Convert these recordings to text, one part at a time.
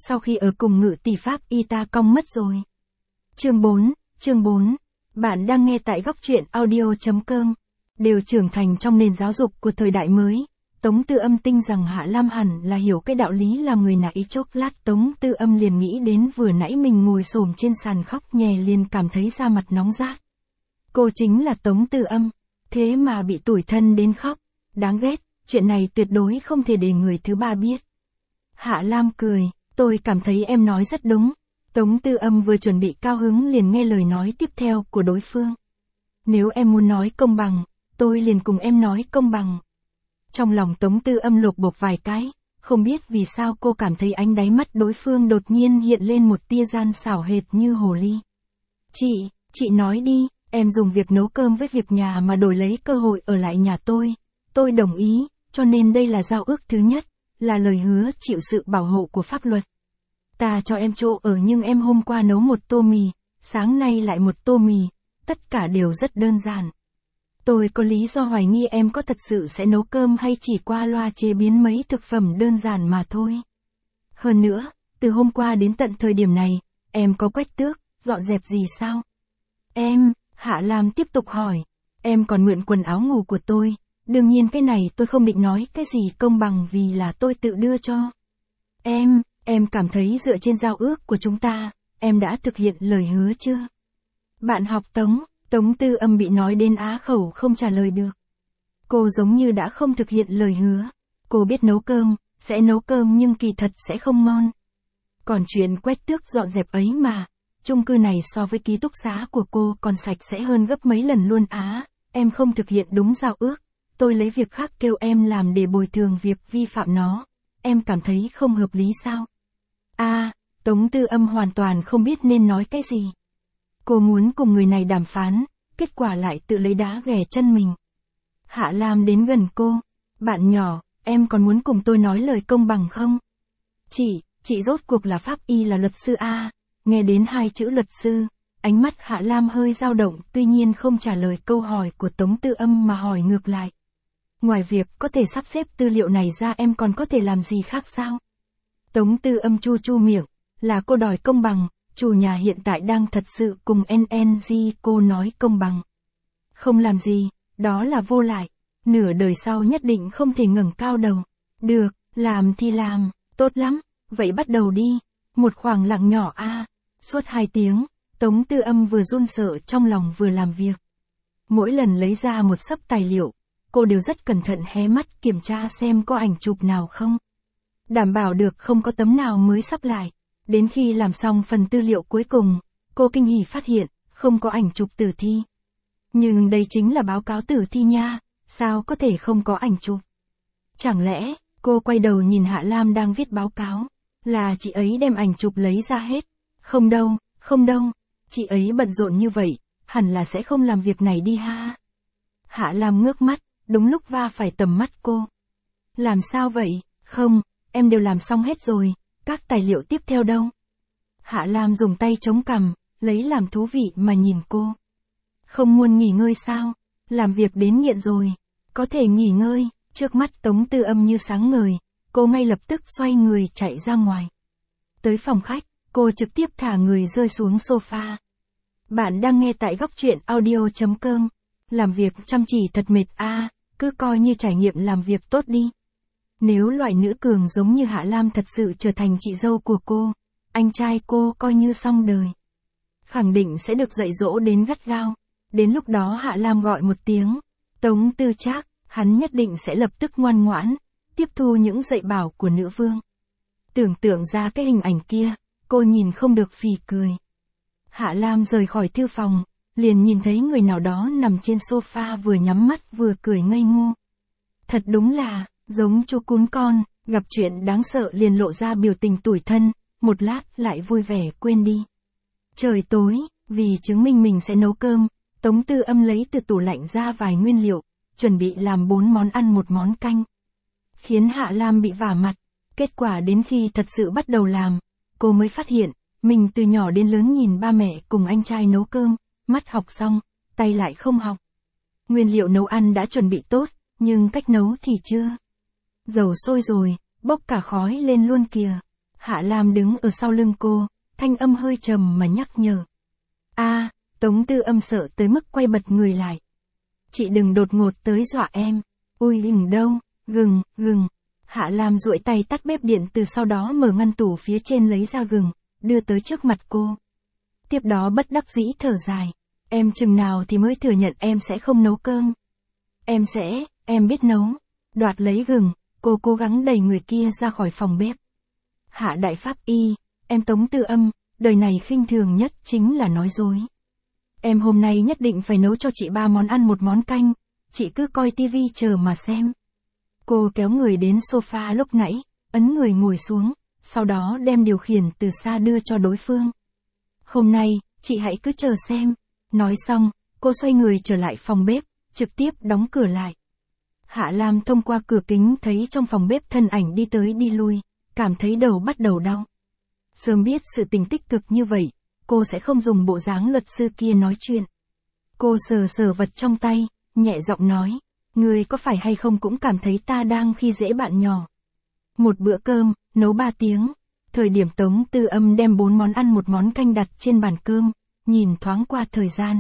sau khi ở cùng Ngự tỷ Pháp y ta cong mất rồi. Chương 4, bạn đang nghe tại góc truyện audio.com. Đều trưởng thành trong nền giáo dục của thời đại mới, Tống Tư Âm tin rằng Hạ Lam hẳn là hiểu cái đạo lý làm người nãy chốc lát Tống Tư Âm liền nghĩ đến vừa nãy mình ngồi xổm trên sàn khóc nhè liền cảm thấy da mặt nóng rát. Cô chính là Tống Tư Âm, thế mà bị tủi thân đến khóc, đáng ghét, chuyện này tuyệt đối không thể để người thứ ba biết. Hạ Lam cười, tôi cảm thấy em nói rất đúng. Tống Tư Âm vừa chuẩn bị cao hứng liền nghe lời nói tiếp theo của đối phương. Nếu em muốn nói công bằng, tôi liền cùng em nói công bằng. Trong lòng Tống Tư Âm lột bột vài cái, không biết vì sao cô cảm thấy ánh đáy mắt đối phương đột nhiên hiện lên một tia gian xảo hệt như hồ ly. Chị nói đi, em dùng việc nấu cơm với việc nhà mà đổi lấy cơ hội ở lại nhà tôi đồng ý, cho nên đây là giao ước thứ nhất, là lời hứa chịu sự bảo hộ của pháp luật. Ta cho em chỗ ở nhưng em hôm qua nấu một tô mì, sáng nay lại một tô mì, tất cả đều rất đơn giản. Tôi có lý do hoài nghi em có thật sự sẽ nấu cơm hay chỉ qua loa chế biến mấy thực phẩm đơn giản mà thôi. Hơn nữa, từ hôm qua đến tận thời điểm này, em có quét tước, dọn dẹp gì sao? Hạ Lam tiếp tục hỏi, em còn mượn quần áo ngủ của tôi, đương nhiên cái này tôi không định nói cái gì công bằng vì là tôi tự đưa cho. Em cảm thấy dựa trên giao ước của chúng ta, em đã thực hiện lời hứa chưa? Bạn học Tống Tư Âm bị nói đến á khẩu không trả lời được. Cô giống như đã không thực hiện lời hứa. Cô biết nấu cơm, sẽ nấu cơm nhưng kỳ thật sẽ không ngon. Còn chuyện quét tước dọn dẹp ấy mà, chung cư này so với ký túc xá của cô còn sạch sẽ hơn gấp mấy lần luôn á. Em không thực hiện đúng giao ước, tôi lấy việc khác kêu em làm để bồi thường việc vi phạm nó. Em cảm thấy không hợp lý sao? Tống Tư Âm hoàn toàn không biết nên nói cái gì. Cô muốn cùng người này đàm phán, kết quả lại tự lấy đá ghẻ chân mình. Hạ Lam đến gần cô, bạn nhỏ, em còn muốn cùng tôi nói lời công bằng không? Chị rốt cuộc là pháp y là luật sư a. Nghe đến hai chữ luật sư, ánh mắt Hạ Lam hơi dao động tuy nhiên không trả lời câu hỏi của Tống Tư Âm mà hỏi ngược lại. Ngoài việc có thể sắp xếp tư liệu này ra em còn có thể làm gì khác sao? Tống Tư Âm chu miệng, là cô đòi công bằng, chủ nhà hiện tại đang thật sự cùng NNG cô nói công bằng. Không làm gì, đó là vô lại, nửa đời sau nhất định không thể ngẩng cao đầu. Được, làm thì làm, tốt lắm, vậy bắt đầu đi. Một khoảng lặng nhỏ suốt 2 tiếng, Tống Tư Âm vừa run sợ trong lòng vừa làm việc. Mỗi lần lấy ra một xấp tài liệu, cô đều rất cẩn thận hé mắt kiểm tra xem có ảnh chụp nào không. Đảm bảo được không có tấm nào mới sắp lại. Đến khi làm xong phần tư liệu cuối cùng, cô kinh hỉ phát hiện, không có ảnh chụp tử thi. Nhưng đây chính là báo cáo tử thi nha, sao có thể không có ảnh chụp? Chẳng lẽ, cô quay đầu nhìn Hạ Lam đang viết báo cáo, là chị ấy đem ảnh chụp lấy ra hết? Không đâu, chị ấy bận rộn như vậy, hẳn là sẽ không làm việc này đi ha. Hạ Lam ngước mắt, đúng lúc va phải tầm mắt cô. Làm sao vậy? Không, em đều làm xong hết rồi. Các tài liệu tiếp theo đâu? Hạ Lam dùng tay chống cằm, lấy làm thú vị mà nhìn cô. Không muốn nghỉ ngơi sao? Làm việc đến nghiện rồi. Có thể nghỉ ngơi. Trước mắt Tống Tư Âm như sáng ngời, cô ngay lập tức xoay người chạy ra ngoài. Tới phòng khách, cô trực tiếp thả người rơi xuống sofa. Bạn đang nghe tại góc truyện audio.com. Làm việc chăm chỉ thật mệt cứ coi như trải nghiệm làm việc tốt đi. Nếu loại nữ cường giống như Hạ Lam thật sự trở thành chị dâu của cô, anh trai cô coi như xong đời. Khẳng định sẽ được dạy dỗ đến gắt gao. Đến lúc đó Hạ Lam gọi một tiếng, Tống Tư Trác, hắn nhất định sẽ lập tức ngoan ngoãn, tiếp thu những dạy bảo của nữ vương. Tưởng tượng ra cái hình ảnh kia, cô nhìn không được phì cười. Hạ Lam rời khỏi thư phòng, liền nhìn thấy người nào đó nằm trên sofa vừa nhắm mắt vừa cười ngây ngô. Thật đúng là giống chú cún con, gặp chuyện đáng sợ liền lộ ra biểu tình tủi thân, một lát lại vui vẻ quên đi. Trời tối, vì chứng minh mình sẽ nấu cơm, Tống Tư Âm lấy từ tủ lạnh ra vài nguyên liệu, chuẩn bị làm 4 món ăn 1 món canh. Khiến Hạ Lam bị vả mặt, kết quả đến khi thật sự bắt đầu làm, cô mới phát hiện, mình từ nhỏ đến lớn nhìn ba mẹ cùng anh trai nấu cơm, mắt học xong, tay lại không học. Nguyên liệu nấu ăn đã chuẩn bị tốt, nhưng cách nấu thì chưa. Dầu sôi rồi, bốc cả khói lên luôn kìa. Hạ Lam đứng ở sau lưng cô, thanh âm hơi trầm mà nhắc nhở. Tống Tư Âm sợ tới mức quay bật người lại. Chị đừng đột ngột tới dọa em. Ui đâu, gừng. Hạ Lam duỗi tay tắt bếp điện từ sau đó mở ngăn tủ phía trên lấy ra gừng, đưa tới trước mặt cô. Tiếp đó bất đắc dĩ thở dài. Em chừng nào thì mới thừa nhận em sẽ không nấu cơm. Em biết nấu. Đoạt lấy gừng, cô cố gắng đẩy người kia ra khỏi phòng bếp. Hạ đại pháp y, em Tống Tư Âm, đời này khinh thường nhất chính là nói dối. Em hôm nay nhất định phải nấu cho chị 3 món ăn 1 món canh, chị cứ coi tivi chờ mà xem. Cô kéo người đến sofa lúc nãy, ấn người ngồi xuống, sau đó đem điều khiển từ xa đưa cho đối phương. Hôm nay, chị hãy cứ chờ xem. Nói xong, cô xoay người trở lại phòng bếp, trực tiếp đóng cửa lại. Hạ Lam thông qua cửa kính thấy trong phòng bếp thân ảnh đi tới đi lui, cảm thấy đầu bắt đầu đau. Sớm biết sự tình tích cực như vậy, cô sẽ không dùng bộ dáng luật sư kia nói chuyện. Cô sờ vật trong tay, nhẹ giọng nói, người có phải hay không cũng cảm thấy ta đang khi dễ bạn nhỏ. Một bữa cơm, nấu 3 tiếng. Thời điểm Tống Tư Âm đem 4 món ăn 1 món canh đặt trên bàn cơm, nhìn thoáng qua thời gian,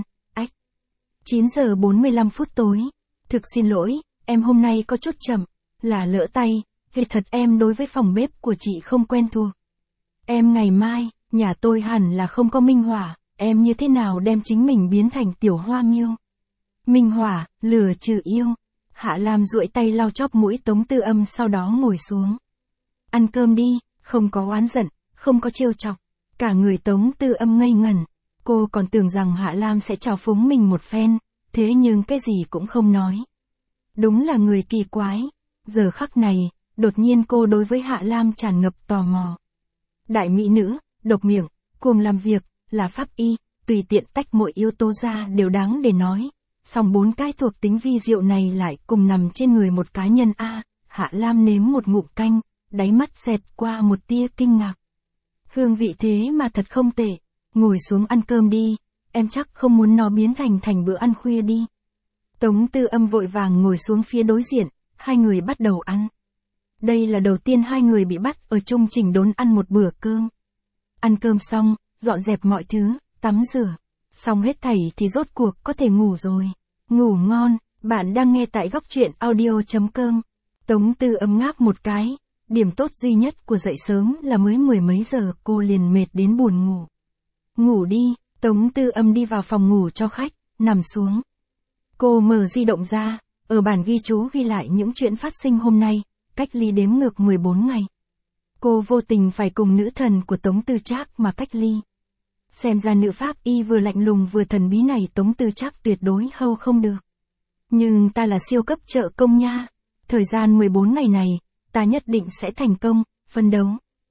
9 giờ 45 phút tối. Thực xin lỗi, em hôm nay có chút chậm, là lỡ tay, vì thật em đối với phòng bếp của chị không quen thuộc. Em ngày mai, nhà tôi hẳn là không có minh hỏa, em như thế nào đem chính mình biến thành tiểu hoa miêu. Minh hỏa, lửa trừ yêu. Hạ Lam duỗi tay lau chóp mũi Tống Tư Âm sau đó ngồi xuống. Ăn cơm đi, không có oán giận, không có trêu chọc. Cả người Tống Tư Âm ngây ngẩn. Cô còn tưởng rằng Hạ Lam sẽ trào phúng mình một phen, thế nhưng cái gì cũng không nói. Đúng là người kỳ quái. Giờ khắc này, đột nhiên cô đối với Hạ Lam tràn ngập tò mò. Đại mỹ nữ, độc miệng, cuồng làm việc, là pháp y, tùy tiện tách mọi yếu tố ra đều đáng để nói. Song 4 cái thuộc tính vi diệu này lại cùng nằm trên người một cá nhân a. Hạ Lam nếm một ngụm canh, đáy mắt xẹt qua một tia kinh ngạc. Hương vị thế mà thật không tệ. Ngồi xuống ăn cơm đi, em chắc không muốn nó biến thành bữa ăn khuya đi. Tống Tư Âm vội vàng ngồi xuống phía đối diện, hai người bắt đầu ăn. Đây là đầu tiên hai người bị bắt ở chung chỉnh đốn ăn một bữa cơm. Ăn cơm xong, dọn dẹp mọi thứ, tắm rửa. Xong hết thảy thì rốt cuộc có thể ngủ rồi. Ngủ ngon, bạn đang nghe tại góc truyện audio.com. Tống Tư Âm ngáp một cái. Điểm tốt duy nhất của dậy sớm là mới 10 mấy giờ cô liền mệt đến buồn ngủ. Ngủ đi, Tống Tư Âm đi vào phòng ngủ cho khách, nằm xuống. Cô mở di động ra, ở bản ghi chú ghi lại những chuyện phát sinh hôm nay, cách ly đếm ngược 14 ngày. Cô vô tình phải cùng nữ thần của Tống Tư Trác mà cách ly. Xem ra nữ pháp y vừa lạnh lùng vừa thần bí này Tống Tư Trác tuyệt đối hâu không được. Nhưng ta là siêu cấp trợ công nha. Thời gian 14 ngày này, ta nhất định sẽ thành công, phân đấu.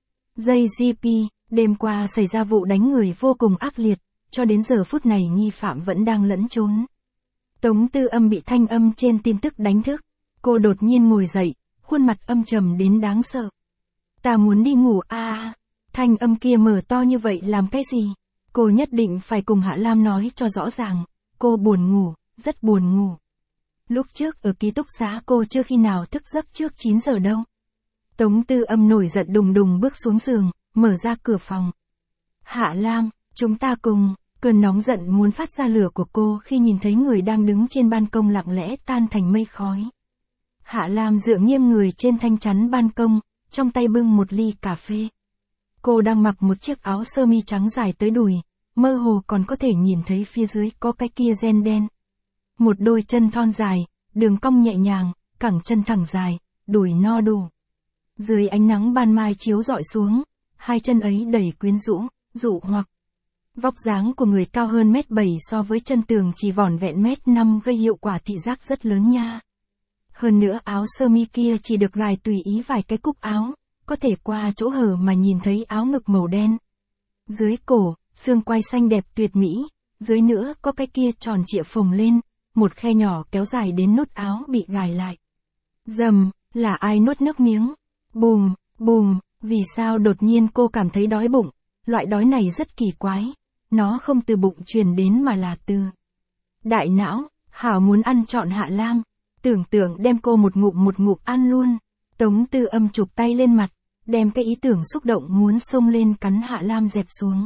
JGP, đêm qua xảy ra vụ đánh người vô cùng ác liệt, cho đến giờ phút này nghi phạm vẫn đang lẫn trốn. Tống Tư Âm bị thanh âm trên tin tức đánh thức. Cô đột nhiên ngồi dậy, khuôn mặt âm trầm đến đáng sợ. Ta muốn đi ngủ thanh âm kia mở to như vậy làm cái gì? Cô nhất định phải cùng Hạ Lam nói cho rõ ràng. Cô buồn ngủ, rất buồn ngủ. Lúc trước ở ký túc xá cô chưa khi nào thức giấc trước 9 giờ đâu. Tống Tư Âm nổi giận đùng đùng bước xuống giường, mở ra cửa phòng. Hạ Lam, chúng ta cùng. Cơn nóng giận muốn phát ra lửa của cô khi nhìn thấy người đang đứng trên ban công lặng lẽ tan thành mây khói. Hạ Lam dựa nghiêng người trên thanh chắn ban công, trong tay bưng một ly cà phê. Cô đang mặc một chiếc áo sơ mi trắng dài tới đùi, mơ hồ còn có thể nhìn thấy phía dưới có cái kia ren đen. Một đôi chân thon dài, đường cong nhẹ nhàng, cẳng chân thẳng dài, đùi no đủ. Dưới ánh nắng ban mai chiếu rọi xuống, hai chân ấy đầy quyến rũ, dụ hoặc. Vóc dáng của người cao hơn 1m7 so với chân tường chỉ vỏn vẹn 1m5 gây hiệu quả thị giác rất lớn nha. Hơn nữa áo sơ mi kia chỉ được gài tùy ý vài cái cúc áo, có thể qua chỗ hở mà nhìn thấy áo ngực màu đen. Dưới cổ, xương quai xanh đẹp tuyệt mỹ, dưới nữa có cái kia tròn trịa phồng lên, một khe nhỏ kéo dài đến nút áo bị gài lại. Dầm, là ai nuốt nước miếng? Bùm, bùm, vì sao đột nhiên cô cảm thấy đói bụng? Loại đói này rất kỳ quái. Nó không từ bụng truyền đến mà là từ đại não. Hảo muốn ăn trọn Hạ Lam, tưởng tượng đem cô một ngụm ăn luôn. Tống Tư Âm chụp tay lên mặt, đem cái ý tưởng xúc động muốn xông lên cắn Hạ Lam dẹp xuống.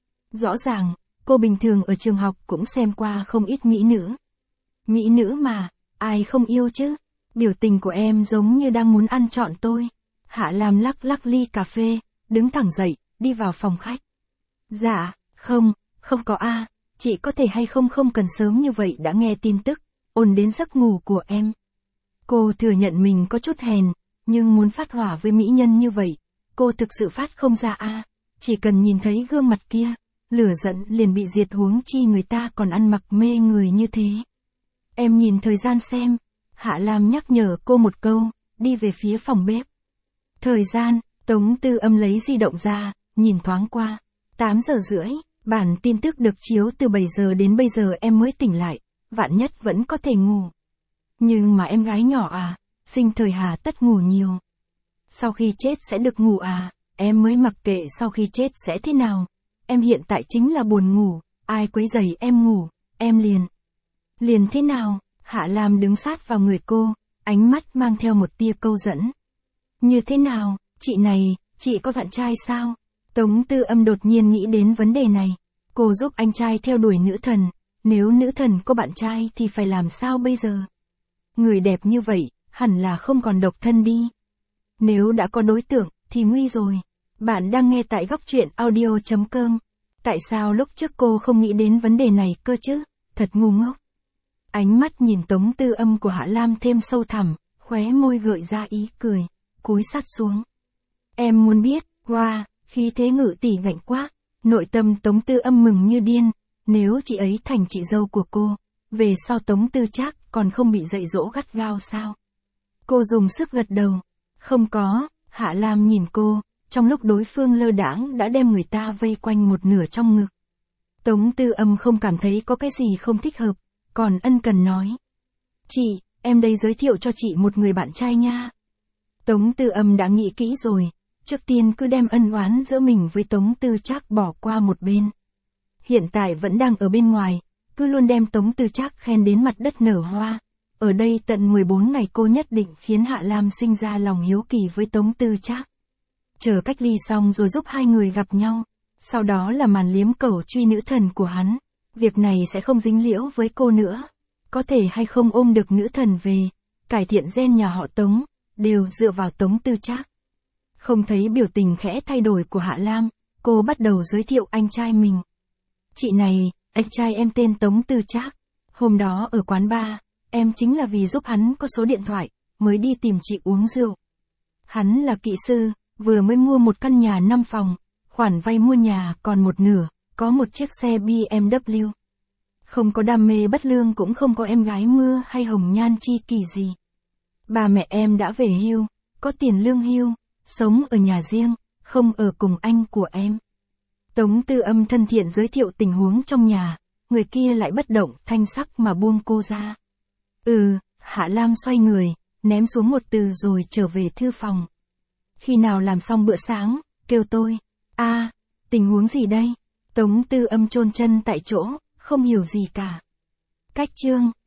Rõ ràng, cô bình thường ở trường học cũng xem qua không ít mỹ nữ. Mỹ nữ mà, ai không yêu chứ? Biểu tình của em giống như đang muốn ăn trọn tôi. Hạ Lam lắc lắc ly cà phê, đứng thẳng dậy, đi vào phòng khách. Dạ, không có a, chị có thể hay không cần sớm như vậy đã nghe tin tức, ồn đến giấc ngủ của em. Cô thừa nhận mình có chút hèn, nhưng muốn phát hỏa với mỹ nhân như vậy, cô thực sự phát không ra a, chỉ cần nhìn thấy gương mặt kia, lửa giận liền bị diệt huống chi người ta còn ăn mặc mê người như thế. Em nhìn thời gian xem, Hạ Lam nhắc nhở cô một câu, đi về phía phòng bếp. Thời gian, Tống Tư Âm lấy di động ra, nhìn thoáng qua. 8 giờ rưỡi, bản tin tức được chiếu từ 7 giờ đến bây giờ em mới tỉnh lại, vạn nhất vẫn có thể ngủ. Nhưng mà em gái nhỏ à, sinh thời hà tất ngủ nhiều. Sau khi chết sẽ được ngủ à, em mới mặc kệ sau khi chết sẽ thế nào. Em hiện tại chính là buồn ngủ, ai quấy rầy em ngủ, em liền thế nào? Hạ Lam đứng sát vào người cô, ánh mắt mang theo một tia câu dẫn. Như thế nào, chị này, chị có bạn trai sao? Tống Tư Âm đột nhiên nghĩ đến vấn đề này. Cô giúp anh trai theo đuổi nữ thần, nếu nữ thần có bạn trai thì phải làm sao bây giờ? Người đẹp như vậy, hẳn là không còn độc thân đi. Nếu đã có đối tượng, thì nguy rồi. Bạn đang nghe tại góc truyện audio.com. Tại sao lúc trước cô không nghĩ đến vấn đề này cơ chứ? Thật ngu ngốc. Ánh mắt nhìn Tống Tư Âm của Hạ Lam thêm sâu thẳm, khóe môi gợi ra ý cười, cúi sát xuống. Em muốn biết, wow, khí thế ngự tỷ ngạnh quá. Nội tâm Tống Tư Âm mừng như điên, nếu chị ấy thành chị dâu của cô, về sau Tống Tư Trác còn không bị dạy dỗ gắt gao sao? Cô dùng sức gật đầu. Không có, Hạ Lam nhìn cô, trong lúc đối phương lơ đãng đã đem người ta vây quanh một nửa trong ngực. Tống Tư Âm không cảm thấy có cái gì không thích hợp, còn ân cần nói. Chị, em đây giới thiệu cho chị một người bạn trai nha. Tống Tư Âm đã nghĩ kỹ rồi, trước tiên cứ đem ân oán giữa mình với Tống Tư Trác bỏ qua một bên. Hiện tại vẫn đang ở bên ngoài, cứ luôn đem Tống Tư Trác khen đến mặt đất nở hoa. Ở đây tận 14 ngày cô nhất định khiến Hạ Lam sinh ra lòng hiếu kỳ với Tống Tư Trác. Chờ cách ly xong rồi giúp hai người gặp nhau, sau đó là màn liếm cầu truy nữ thần của hắn. Việc này sẽ không dính liễu với cô nữa. Có thể hay không ôm được nữ thần về, cải thiện gen nhà họ Tống, đều dựa vào Tống Tư Trác. Không thấy biểu tình khẽ thay đổi của Hạ Lam, cô bắt đầu giới thiệu anh trai mình. Chị này, anh trai em tên Tống Tư Trác. Hôm đó ở quán bar, em chính là vì giúp hắn có số điện thoại, mới đi tìm chị uống rượu. Hắn là kỹ sư, vừa mới mua một căn nhà 5 phòng, khoản vay mua nhà còn một nửa, có một chiếc xe BMW. Không có đam mê bất lương cũng không có em gái mưa hay hồng nhan chi kỳ gì. Ba mẹ em đã về hưu, có tiền lương hưu, sống ở nhà riêng, không ở cùng anh của em. Tống Tư Âm thân thiện giới thiệu tình huống trong nhà, người kia lại bất động thanh sắc mà buông cô ra. Hạ Lam xoay người, ném xuống một từ rồi trở về thư phòng. Khi nào làm xong bữa sáng, kêu tôi. Tình huống gì đây? Tống Tư Âm chôn chân tại chỗ, không hiểu gì cả. Cách chương